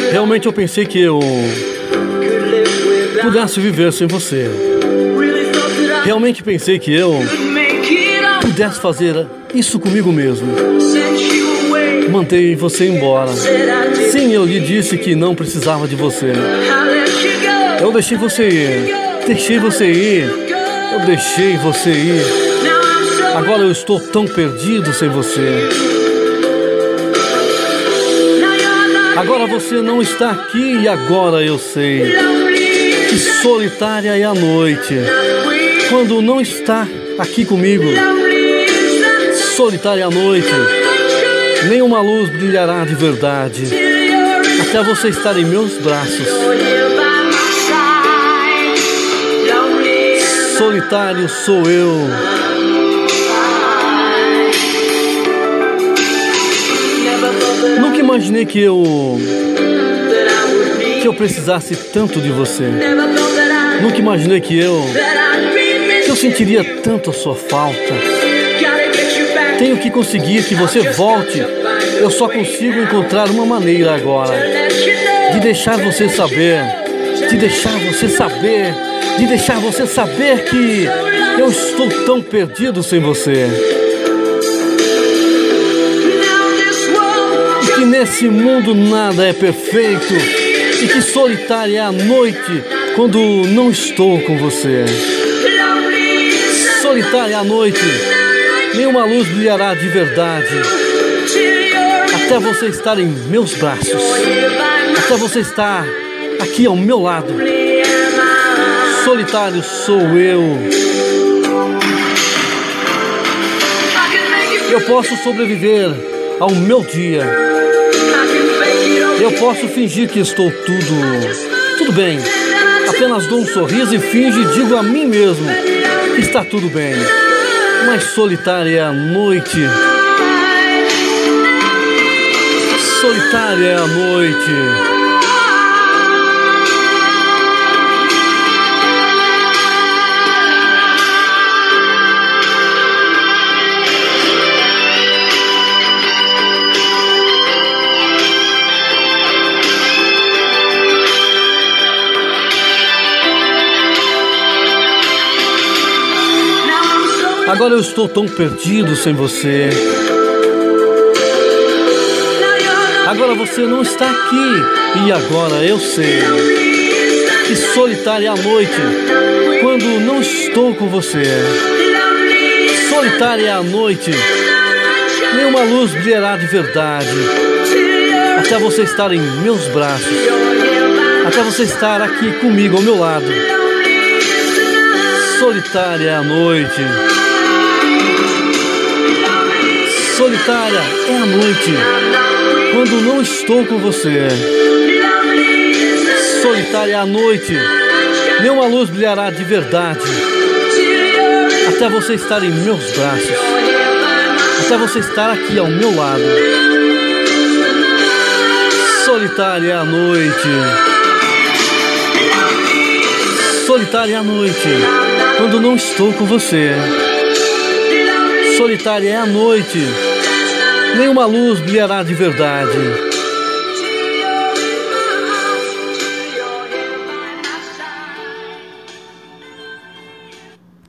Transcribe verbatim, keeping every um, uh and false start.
Realmente eu pensei que eu pudesse viver sem você. Realmente pensei que eu pudesse fazer isso comigo mesmo. Mandei você embora. Sim, eu lhe disse que não precisava de você. Eu deixei você ir. Deixei você ir. Eu deixei você ir. Agora eu estou tão perdido sem você. Agora você não está aqui e agora eu sei que solitária é a noite quando não está aqui comigo. Solitária é a noite, nenhuma luz brilhará de verdade até você estar em meus braços. Solitário sou eu. Nunca imaginei que eu que eu precisasse tanto de você. Nunca imaginei que eu que eu sentiria tanto a sua falta. Tenho que conseguir que você volte. Eu só consigo encontrar uma maneira agora de deixar você saber, de deixar você saber, de deixar você saber que eu estou tão perdido sem você. Que nesse mundo nada é perfeito e que solitária é a noite quando não estou com você. Solitária é a noite, nenhuma luz brilhará de verdade até você estar em meus braços, até você estar aqui ao meu lado. Solitário sou eu. Eu posso sobreviver ao meu dia. Eu posso fingir que estou tudo, tudo bem. Apenas dou um sorriso e finjo e digo a mim mesmo que está tudo bem. Mas solitária é a noite. Solitária é a noite. Agora eu estou tão perdido sem você. Agora você não está aqui e agora eu sei que solitária é a noite quando não estou com você. Solitária é a noite, nenhuma luz brilhará de verdade até você estar em meus braços, até você estar aqui comigo ao meu lado. Solitária é a noite. Solitária é a noite quando não estou com você. Solitária é a noite, nenhuma luz brilhará de verdade até você estar em meus braços, até você estar aqui ao meu lado. Solitária é a noite. Solitária é a noite quando não estou com você. Solitária é a noite, nenhuma luz brilhará de verdade